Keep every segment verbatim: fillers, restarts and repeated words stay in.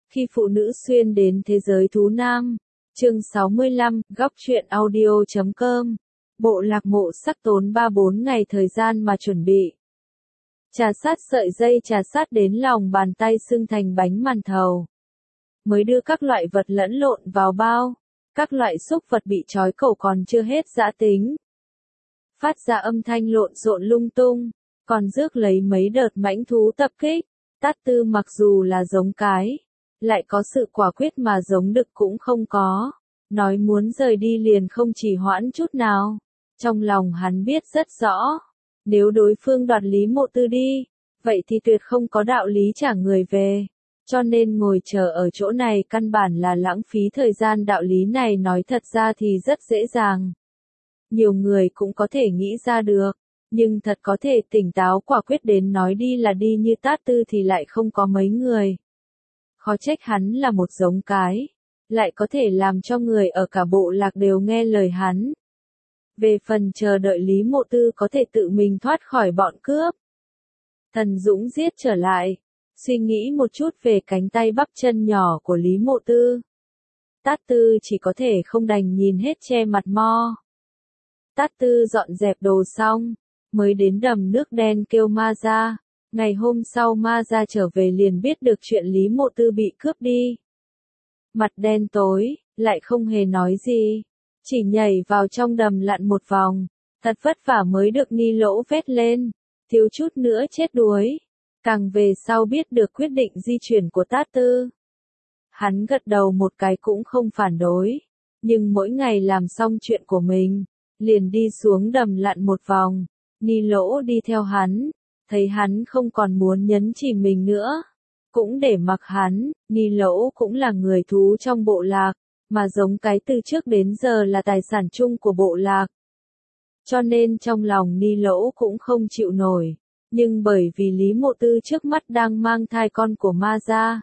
Khi phụ nữ xuyên đến thế giới thú nam. Chương sáu mươi lăm, góc truyện audio chấm com. Bộ lạc mộ sắc tốn ba bốn ngày thời gian mà chuẩn bị. Trà sát sợi dây trà sát đến lòng bàn tay xưng thành bánh màn thầu. Mới đưa các loại vật lẫn lộn vào bao. Các loại xúc vật bị trói cổ còn chưa hết giã tính. Phát ra âm thanh lộn xộn lung tung. Còn rước lấy mấy đợt mãnh thú tập kích. Tát Tư mặc dù là giống cái. Lại có sự quả quyết mà giống đực cũng không có. Nói muốn rời đi liền không chỉ hoãn chút nào. Trong lòng hắn biết rất rõ. Nếu đối phương đoạt Lý Mộ Tư đi, vậy thì tuyệt không có đạo lý trả người về. Cho nên ngồi chờ ở chỗ này căn bản là lãng phí thời gian, đạo lý này nói thật ra thì rất dễ dàng. Nhiều người cũng có thể nghĩ ra được. Nhưng thật có thể tỉnh táo quả quyết đến nói đi là đi như Tát Tư thì lại không có mấy người. Khó trách hắn là một giống cái. Lại có thể làm cho người ở cả bộ lạc đều nghe lời hắn. Về phần chờ đợi Lý Mộ Tư có thể tự mình thoát khỏi bọn cướp. Thần Dũng giết trở lại. Suy nghĩ một chút về cánh tay bắp chân nhỏ của Lý Mộ Tư. Tát Tư chỉ có thể không đành nhìn hết che mặt mo. Tát Tư dọn dẹp đồ xong. Mới đến đầm nước đen kêu ma ra. Ngày hôm sau ma ra trở về liền biết được chuyện Lý Mộ Tư bị cướp đi. Mặt đen tối, lại không hề nói gì. Chỉ nhảy vào trong đầm lặn một vòng. Thật vất vả mới được Ni Lỗ vét lên. Thiếu chút nữa chết đuối. Càng về sau biết được quyết định di chuyển của Tát Tư. Hắn gật đầu một cái cũng không phản đối. Nhưng mỗi ngày làm xong chuyện của mình. Liền đi xuống đầm lặn một vòng. Ni Lỗ đi theo hắn. Thấy hắn không còn muốn nhấn chỉ mình nữa. Cũng để mặc hắn, Ni Lỗ cũng là người thú trong bộ lạc, mà giống cái từ trước đến giờ là tài sản chung của bộ lạc. Cho nên trong lòng Ni Lỗ cũng không chịu nổi, nhưng bởi vì Lý Mộ Tư trước mắt đang mang thai con của Ma Gia.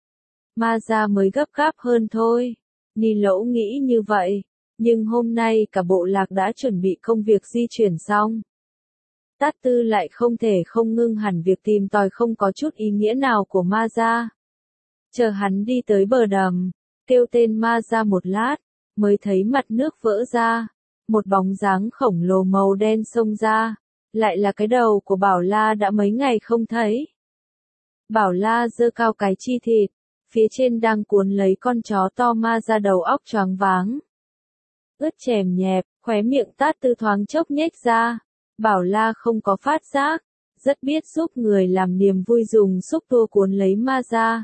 Ma Gia mới gấp gáp hơn thôi, Ni Lỗ nghĩ như vậy, nhưng hôm nay cả bộ lạc đã chuẩn bị công việc di chuyển xong. Tát Tư lại không thể không ngưng hẳn việc tìm tòi không có chút ý nghĩa nào của Ma Gia. Chờ hắn đi tới bờ đầm, kêu tên Ma Gia một lát, mới thấy mặt nước vỡ ra, một bóng dáng khổng lồ màu đen xông ra, lại là cái đầu của Bảo La đã mấy ngày không thấy. Bảo La giơ cao cái chi thịt, phía trên đang cuốn lấy con chó to. Ma Gia đầu óc choáng váng. Ướt chèm nhẹp, khóe miệng Tát Tư thoáng chốc nhếch ra. Bảo La không có phát giác, rất biết giúp người làm niềm vui dùng xúc tua cuốn lấy Ma Gia.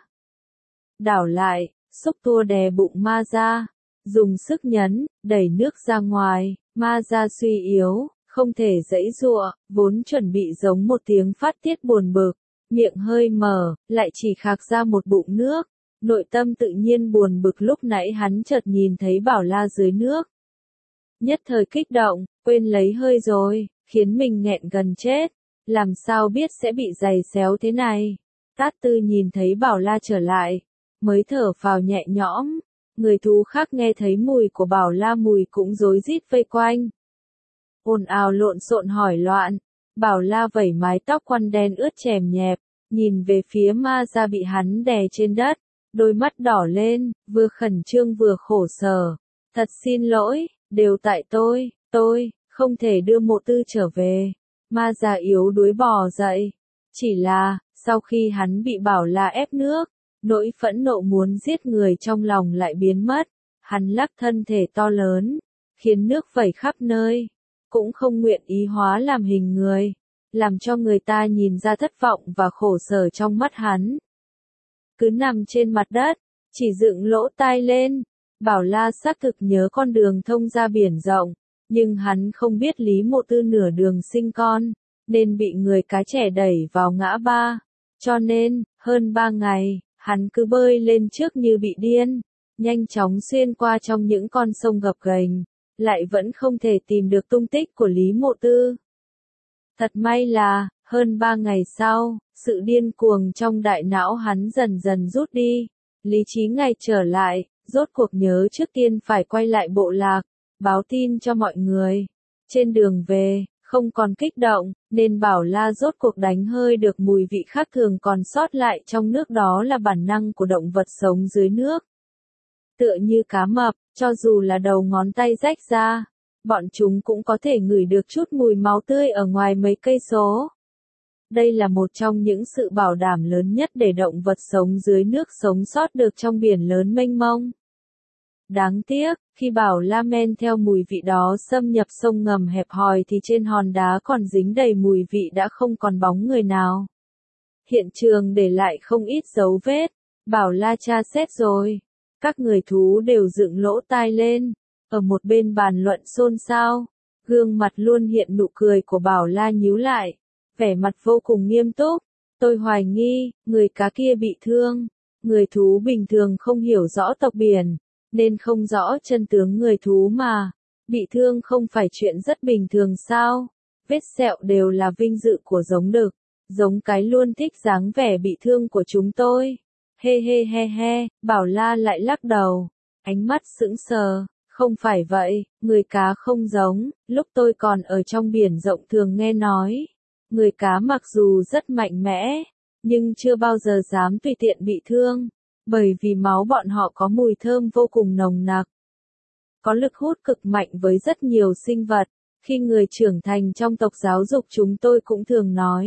Đảo lại, xúc tua đè bụng Ma Gia, dùng sức nhấn, đẩy nước ra ngoài, Ma Gia suy yếu, không thể giãy giụa, vốn chuẩn bị giống một tiếng phát tiết buồn bực, miệng hơi mở, lại chỉ khạc ra một bụng nước, nội tâm tự nhiên buồn bực. Lúc nãy hắn chợt nhìn thấy Bảo La dưới nước. Nhất thời kích động, quên lấy hơi rồi. Khiến mình nghẹn gần chết, làm sao biết sẽ bị giày xéo thế này. Tát Tư nhìn thấy Bảo La trở lại, mới thở phào nhẹ nhõm. Người thú khác nghe thấy mùi của Bảo La mùi cũng rối rít vây quanh. Ồn ào lộn xộn hỏi loạn, Bảo La vẩy mái tóc quăn đen ướt chèm nhẹp, nhìn về phía Ma Gia bị hắn đè trên đất, đôi mắt đỏ lên, vừa khẩn trương vừa khổ sở. Thật xin lỗi, đều tại tôi, tôi. Không thể đưa Mộ Tư trở về. Ma Gia yếu đuối bò dậy. Chỉ là, sau khi hắn bị Bảo La ép nước, nỗi phẫn nộ muốn giết người trong lòng lại biến mất. Hắn lắc thân thể to lớn, khiến nước vẩy khắp nơi. Cũng không nguyện ý hóa làm hình người, làm cho người ta nhìn ra thất vọng và khổ sở trong mắt hắn. Cứ nằm trên mặt đất, chỉ dựng lỗ tai lên. Bảo La xác thực nhớ con đường thông ra biển rộng. Nhưng hắn không biết Lý Mộ Tư nửa đường sinh con, nên bị người cái trẻ đẩy vào ngã ba. Cho nên, hơn ba ngày, hắn cứ bơi lên trước như bị điên, nhanh chóng xuyên qua trong những con sông gập ghềnh, lại vẫn không thể tìm được tung tích của Lý Mộ Tư. Thật may là, hơn ba ngày sau, sự điên cuồng trong đại não hắn dần dần rút đi, lý trí ngày trở lại, rốt cuộc nhớ trước tiên phải quay lại bộ lạc. Báo tin cho mọi người. Trên đường về, không còn kích động, nên Bảo La rốt cuộc đánh hơi được mùi vị khác thường còn sót lại trong nước, đó là bản năng của động vật sống dưới nước. Tựa như cá mập, cho dù là đầu ngón tay rách ra, bọn chúng cũng có thể ngửi được chút mùi máu tươi ở ngoài mấy cây số. Đây là một trong những sự bảo đảm lớn nhất để động vật sống dưới nước sống sót được trong biển lớn mênh mông. Đáng tiếc, khi Bảo La men theo mùi vị đó xâm nhập sông ngầm hẹp hòi thì trên hòn đá còn dính đầy mùi vị đã không còn bóng người nào. Hiện trường để lại không ít dấu vết. Bảo La tra xét rồi. Các người thú đều dựng lỗ tai lên. Ở một bên bàn luận xôn xao. Gương mặt luôn hiện nụ cười của Bảo La nhíu lại. Vẻ mặt vô cùng nghiêm túc. Tôi hoài nghi, người cá kia bị thương. Người thú bình thường không hiểu rõ tộc biển, nên không rõ chân tướng người thú mà. Bị thương không phải chuyện rất bình thường sao? Vết sẹo đều là vinh dự của giống đực. Giống cái luôn thích dáng vẻ bị thương của chúng tôi. He he he he, Bảo La lại lắc đầu. Ánh mắt sững sờ. Không phải vậy, người cá không giống. Lúc tôi còn ở trong biển rộng thường nghe nói. Người cá mặc dù rất mạnh mẽ, nhưng chưa bao giờ dám tùy tiện bị thương. Bởi vì máu bọn họ có mùi thơm vô cùng nồng nặc. Có lực hút cực mạnh với rất nhiều sinh vật. Khi người trưởng thành trong tộc giáo dục chúng tôi cũng thường nói.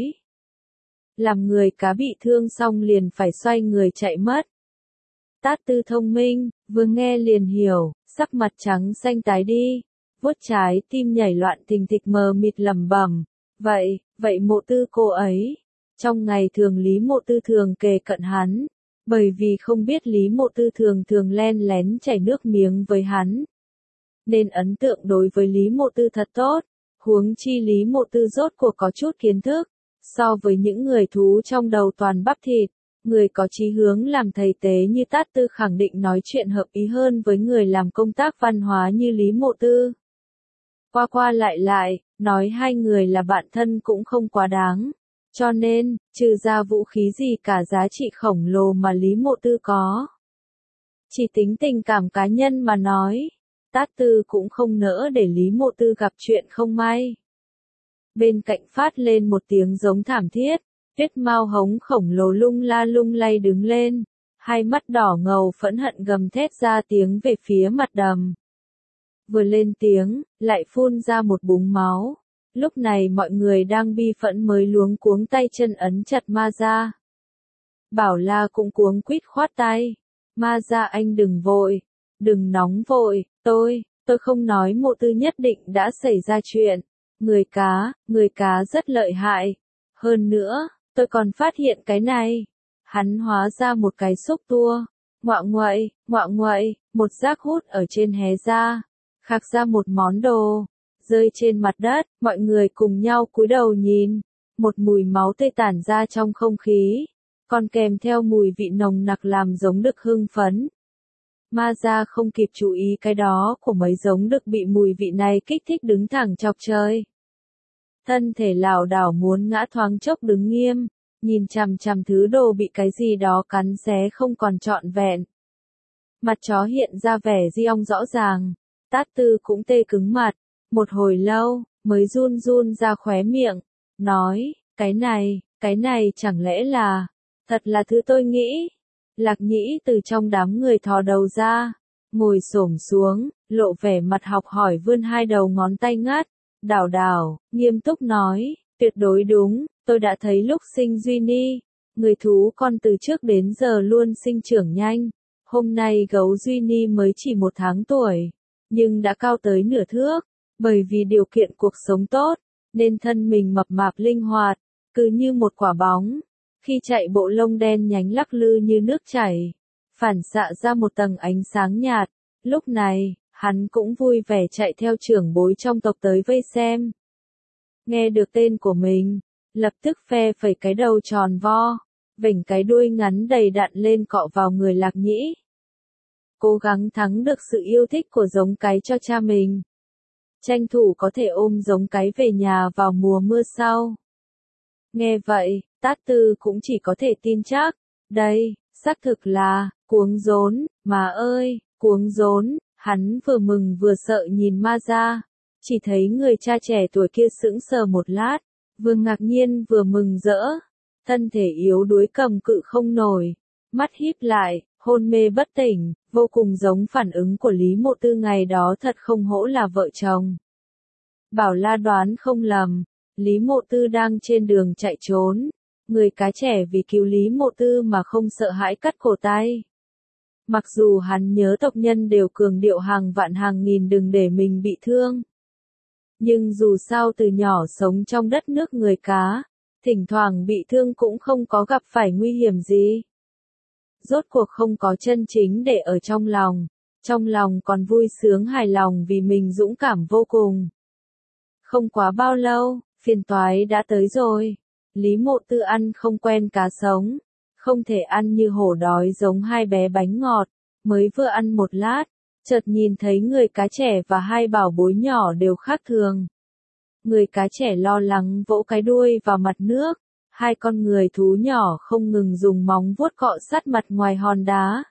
Làm người cá bị thương xong liền phải xoay người chạy mất. Tát Tư thông minh, vừa nghe liền hiểu, sắc mặt trắng xanh tái đi. Vuốt trái tim nhảy loạn thình thịch mờ mịt lẩm bẩm. Vậy, vậy Mộ Tư cô ấy. Trong ngày thường Lý Mộ Tư thường kề cận hắn. Bởi vì không biết Lý Mộ Tư thường thường len lén chảy nước miếng với hắn. Nên ấn tượng đối với Lý Mộ Tư thật tốt. Huống chi Lý Mộ Tư rốt cuộc có chút kiến thức. So với những người thú trong đầu toàn bắp thịt, người có chí hướng làm thầy tế như Tát Tư khẳng định nói chuyện hợp ý hơn với người làm công tác văn hóa như Lý Mộ Tư. Qua qua lại lại, nói hai người là bạn thân cũng không quá đáng. Cho nên, trừ ra vũ khí gì cả giá trị khổng lồ mà Lý Mộ Tư có. Chỉ tính tình cảm cá nhân mà nói, Tát Tư cũng không nỡ để Lý Mộ Tư gặp chuyện không may. Bên cạnh phát lên một tiếng giống thảm thiết, Tuyết Mao hống khổng lồ lung la lung lay đứng lên, hai mắt đỏ ngầu phẫn hận gầm thét ra tiếng về phía mặt đầm. Vừa lên tiếng, lại phun ra một búng máu. Lúc này mọi người đang bi phẫn mới luống cuống tay chân ấn chặt Ma Gia. Bảo La cũng cuống quýt khoát tay. Ma Gia anh đừng vội, đừng nóng vội, tôi, tôi không nói Mộ Tư nhất định đã xảy ra chuyện. Người cá, người cá rất lợi hại. Hơn nữa, tôi còn phát hiện cái này. Hắn hóa ra một cái xúc tua. Ngoạ nguậy, ngoạ nguậy, một rác hút ở trên hé ra. Khạc ra một món đồ. Rơi trên mặt đất, mọi người cùng nhau cúi đầu nhìn. Một mùi máu tươi tản ra trong không khí. Còn kèm theo mùi vị nồng nặc làm giống đực hưng phấn. Ma Gia không kịp chú ý cái đó của mấy giống đực bị mùi vị này kích thích đứng thẳng chọc trời. Thân thể lảo đảo muốn ngã thoáng chốc đứng nghiêm, nhìn chằm chằm thứ đồ bị cái gì đó cắn xé không còn trọn vẹn. Mặt chó hiện ra vẻ di ong rõ ràng, Tát Tư cũng tê cứng mặt, một hồi lâu, mới run run ra khóe miệng, nói, cái này, cái này chẳng lẽ là, thật là thứ tôi nghĩ. Lạc Nhĩ từ trong đám người thò đầu ra, ngồi xổm xuống, lộ vẻ mặt học hỏi vươn hai đầu ngón tay ngắt, đảo đảo, nghiêm túc nói, tuyệt đối đúng, tôi đã thấy lúc sinh Duy Ni, người thú con từ trước đến giờ luôn sinh trưởng nhanh, hôm nay gấu Duy Ni mới chỉ một tháng tuổi, nhưng đã cao tới nửa thước, bởi vì điều kiện cuộc sống tốt, nên thân mình mập mạp linh hoạt, cứ như một quả bóng. Khi chạy bộ lông đen nhánh lắc lư như nước chảy, phản xạ ra một tầng ánh sáng nhạt, lúc này, hắn cũng vui vẻ chạy theo trưởng bối trong tộc tới vây xem. Nghe được tên của mình, lập tức phe phẩy cái đầu tròn vo, vểnh cái đuôi ngắn đầy đặn lên cọ vào người Lạc Nhĩ. Cố gắng thắng được sự yêu thích của giống cái cho cha mình. Tranh thủ có thể ôm giống cái về nhà vào mùa mưa sau. Nghe vậy, Tát Tư cũng chỉ có thể tin chắc. Đây, xác thực là, cuống rốn, mà ơi, cuống rốn, hắn vừa mừng vừa sợ nhìn Ma Gia. Chỉ thấy người cha trẻ tuổi kia sững sờ một lát, vừa ngạc nhiên vừa mừng rỡ, thân thể yếu đuối cầm cự không nổi, mắt híp lại, hôn mê bất tỉnh, vô cùng giống phản ứng của Lý Mộ Tư ngày đó, thật không hổ là vợ chồng. Bảo La đoán không lầm, Lý Mộ Tư đang trên đường chạy trốn, người cá trẻ vì cứu Lý Mộ Tư mà không sợ hãi cắt cổ tay. Mặc dù hắn nhớ tộc nhân đều cường điệu hàng vạn hàng nghìn đừng để mình bị thương. Nhưng dù sao từ nhỏ sống trong đất nước người cá, thỉnh thoảng bị thương cũng không có gặp phải nguy hiểm gì. Rốt cuộc không có chân chính để ở trong lòng, trong lòng còn vui sướng hài lòng vì mình dũng cảm vô cùng. Không quá bao lâu, phiền toái đã tới rồi. Lý Mộ Tư ăn không quen cá sống, không thể ăn như hổ đói giống hai bé bánh ngọt, mới vừa ăn một lát, chợt nhìn thấy người cá trẻ và hai bảo bối nhỏ đều khác thường. Người cá trẻ lo lắng vỗ cái đuôi vào mặt nước, hai con người thú nhỏ không ngừng dùng móng vuốt cọ sát mặt ngoài hòn đá.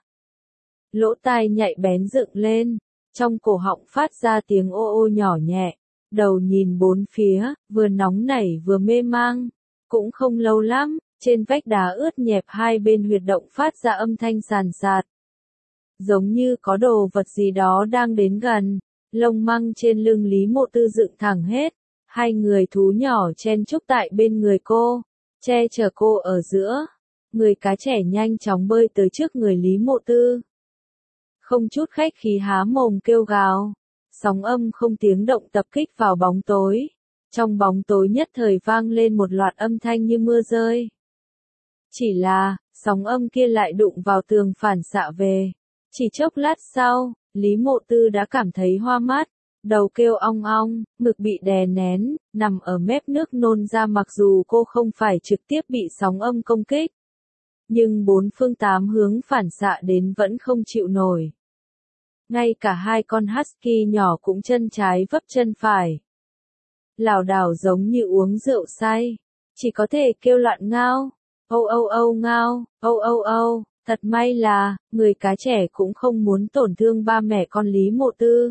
Lỗ tai nhạy bén dựng lên, trong cổ họng phát ra tiếng ô ô nhỏ nhẹ, đầu nhìn bốn phía, vừa nóng nảy vừa mê mang. Cũng không lâu lắm, trên vách đá ướt nhẹp hai bên huyệt động phát ra âm thanh sàn sạt. Giống như có đồ vật gì đó đang đến gần, lông măng trên lưng Lý Mộ Tư dựng thẳng hết, hai người thú nhỏ chen chúc tại bên người cô, che chở cô ở giữa. Người cá trẻ nhanh chóng bơi tới trước người Lý Mộ Tư. Không chút khách khí há mồm kêu gào, sóng âm không tiếng động tập kích vào bóng tối. Trong bóng tối nhất thời vang lên một loạt âm thanh như mưa rơi. Chỉ là, sóng âm kia lại đụng vào tường phản xạ về. Chỉ chốc lát sau, Lý Mộ Tư đã cảm thấy hoa mắt, đầu kêu ong ong, ngực bị đè nén, nằm ở mép nước nôn ra. Mặc dù cô không phải trực tiếp bị sóng âm công kích, nhưng bốn phương tám hướng phản xạ đến vẫn không chịu nổi. Ngay cả hai con husky nhỏ cũng chân trái vấp chân phải. Lảo đảo giống như uống rượu say, chỉ có thể kêu loạn ngao, âu âu âu ngao, âu âu âu. Thật may là, người cá trẻ cũng không muốn tổn thương ba mẹ con Lý Mộ Tư.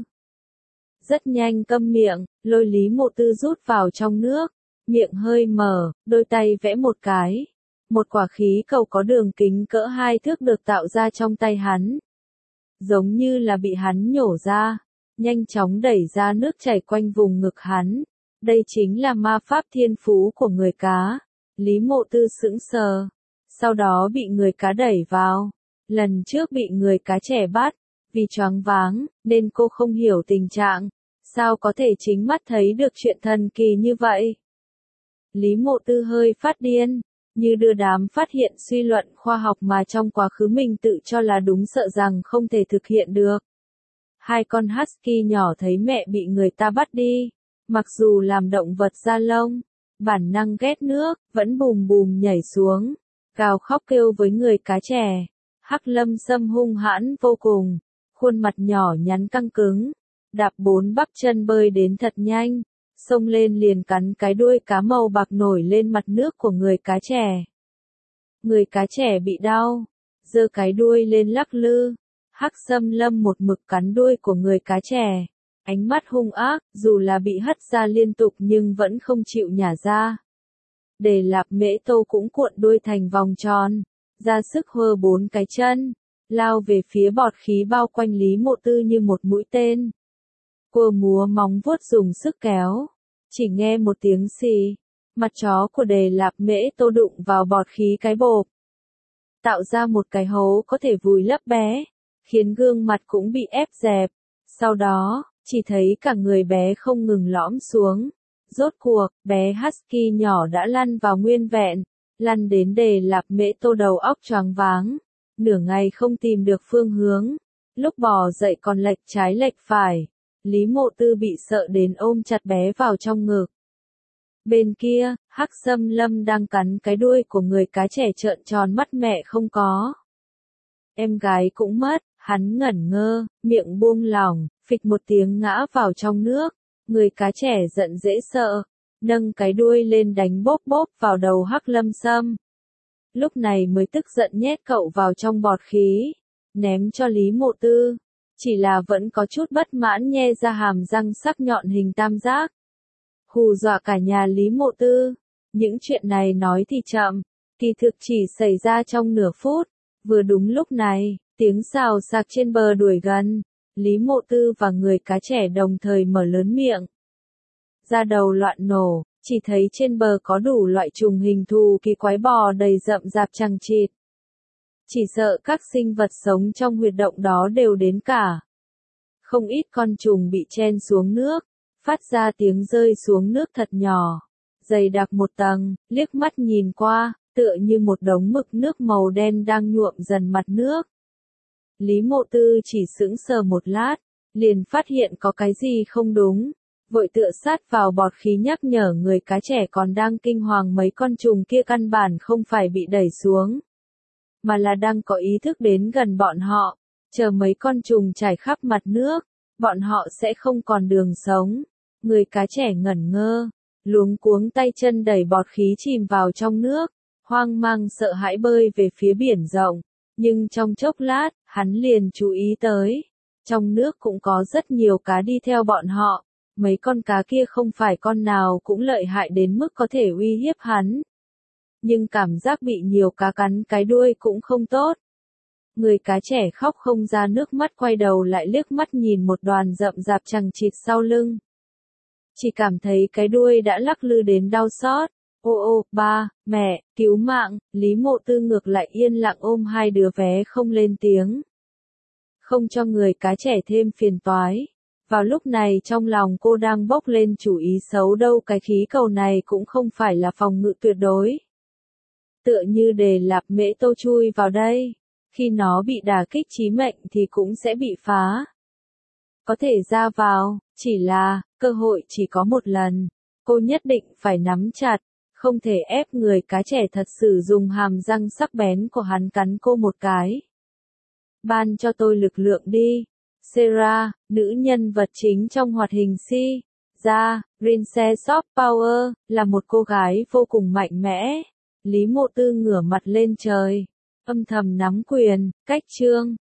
Rất nhanh câm miệng, lôi Lý Mộ Tư rút vào trong nước, miệng hơi mở, đôi tay vẽ một cái. Một quả khí cầu có đường kính cỡ hai thước được tạo ra trong tay hắn. Giống như là bị hắn nhổ ra, nhanh chóng đẩy ra nước chảy quanh vùng ngực hắn. Đây chính là ma pháp thiên phú của người cá. Lý Mộ Tư sững sờ, sau đó bị người cá đẩy vào. Lần trước bị người cá trẻ bắt, vì choáng váng, nên cô không hiểu tình trạng, sao có thể chính mắt thấy được chuyện thần kỳ như vậy. Lý Mộ Tư hơi phát điên, như đưa đám phát hiện suy luận khoa học mà trong quá khứ mình tự cho là đúng sợ rằng không thể thực hiện được. Hai con husky nhỏ thấy mẹ bị người ta bắt đi, mặc dù làm động vật da lông, bản năng ghét nước, vẫn bùm bùm nhảy xuống, gào khóc kêu với người cá trẻ. Hắc Lâm Sâm hung hãn vô cùng, khuôn mặt nhỏ nhắn căng cứng, đạp bốn bắp chân bơi đến thật nhanh, xông lên liền cắn cái đuôi cá màu bạc nổi lên mặt nước của người cá trẻ. Người cá trẻ bị đau, giơ cái đuôi lên lắc lư. Hắc Sâm Lâm một mực cắn đuôi của người cá trẻ, ánh mắt hung ác, dù là bị hất ra liên tục nhưng vẫn không chịu nhả ra. Đề Lạp Mễ Tô cũng cuộn đuôi thành vòng tròn, ra sức hơ bốn cái chân, lao về phía bọt khí bao quanh Lý Mộ Tư như một mũi tên. Cô múa móng vuốt dùng sức kéo, chỉ nghe một tiếng xì, mặt chó của Đề Lạp Mễ Tô đụng vào bọt khí cái bộp, tạo ra một cái hố có thể vùi lấp bé, khiến gương mặt cũng bị ép dẹp. Sau đó, chỉ thấy cả người bé không ngừng lõm xuống. Rốt cuộc, bé husky nhỏ đã lăn vào nguyên vẹn, lăn đến Đề Lạp Mễ Tô đầu óc choáng váng, nửa ngày không tìm được phương hướng, lúc bò dậy còn lệch trái lệch phải. Lý Mộ Tư bị sợ đến ôm chặt bé vào trong ngực. Bên kia, Hắc Sâm Lâm đang cắn cái đuôi của người cá trẻ trợn tròn mắt mẹ không có. Em gái cũng mất, hắn ngẩn ngơ, miệng buông lỏng, phịch một tiếng ngã vào trong nước. Người cá trẻ giận dễ sợ, nâng cái đuôi lên đánh bóp bóp vào đầu Hắc Lâm Sâm. Lúc này mới tức giận nhét cậu vào trong bọt khí, ném cho Lý Mộ Tư. chỉ là vẫn có chút bất mãn nhe ra hàm răng sắc nhọn hình tam giác. Hù dọa cả nhà Lý Mộ Tư. Những chuyện này nói thì chậm, kỳ thực chỉ xảy ra trong nửa phút. Vừa đúng lúc này, tiếng xào xạc trên bờ đuổi gần. Lý Mộ Tư và người cá trẻ đồng thời mở lớn miệng. Da đầu loạn nổ, chỉ thấy trên bờ có đủ loại trùng hình thù kỳ quái bò đầy rậm rạp chằng chịt. Chỉ sợ các sinh vật sống trong huyệt động đó đều đến cả. Không ít con trùng bị chen xuống nước, phát ra tiếng rơi xuống nước thật nhỏ, dày đặc một tầng, liếc mắt nhìn qua, tựa như một đống mực nước màu đen đang nhuộm dần mặt nước. Lý Mộ Tư chỉ sững sờ một lát, liền phát hiện có cái gì không đúng, vội tựa sát vào bọt khí nhắc nhở người cá trẻ còn đang kinh hoàng mấy con trùng kia căn bản không phải bị đẩy xuống, mà là đang có ý thức đến gần bọn họ, chờ mấy con trùng trải khắp mặt nước, bọn họ sẽ không còn đường sống. Người cá trẻ ngẩn ngơ, luống cuống tay chân đẩy bọt khí chìm vào trong nước, hoang mang sợ hãi bơi về phía biển rộng, nhưng trong chốc lát, hắn liền chú ý tới, trong nước cũng có rất nhiều cá đi theo bọn họ, mấy con cá kia không phải con nào cũng lợi hại đến mức có thể uy hiếp hắn. Nhưng cảm giác bị nhiều cá cắn cái đuôi cũng không tốt. Người cá trẻ khóc không ra nước mắt quay đầu lại liếc mắt nhìn một đoàn rậm rạp chằng chịt sau lưng. Chỉ cảm thấy cái đuôi đã lắc lư đến đau xót. Ô ô, ba, mẹ, cứu mạng, Lý Mộ Tư ngược lại yên lặng ôm hai đứa bé không lên tiếng. Không cho người cá trẻ thêm phiền toái. Vào lúc này trong lòng cô đang bốc lên chủ ý xấu đâu cái khí cầu này cũng không phải là phòng ngự tuyệt đối. Tựa như Đề Lạp Mễ Tô chui vào đây, khi nó bị đả kích chí mệnh thì cũng sẽ bị phá. Có thể ra vào, chỉ là, cơ hội chỉ có một lần, cô nhất định phải nắm chặt, không thể ép người cá trẻ thật sự dùng hàm răng sắc bén của hắn cắn cô một cái. Ban cho tôi lực lượng đi. Sarah, nữ nhân vật chính trong hoạt hình Si, ra, Princess of Power, là một cô gái vô cùng mạnh mẽ. Lý Mộ Tư ngửa mặt lên trời, âm thầm nắm quyền, cách chương.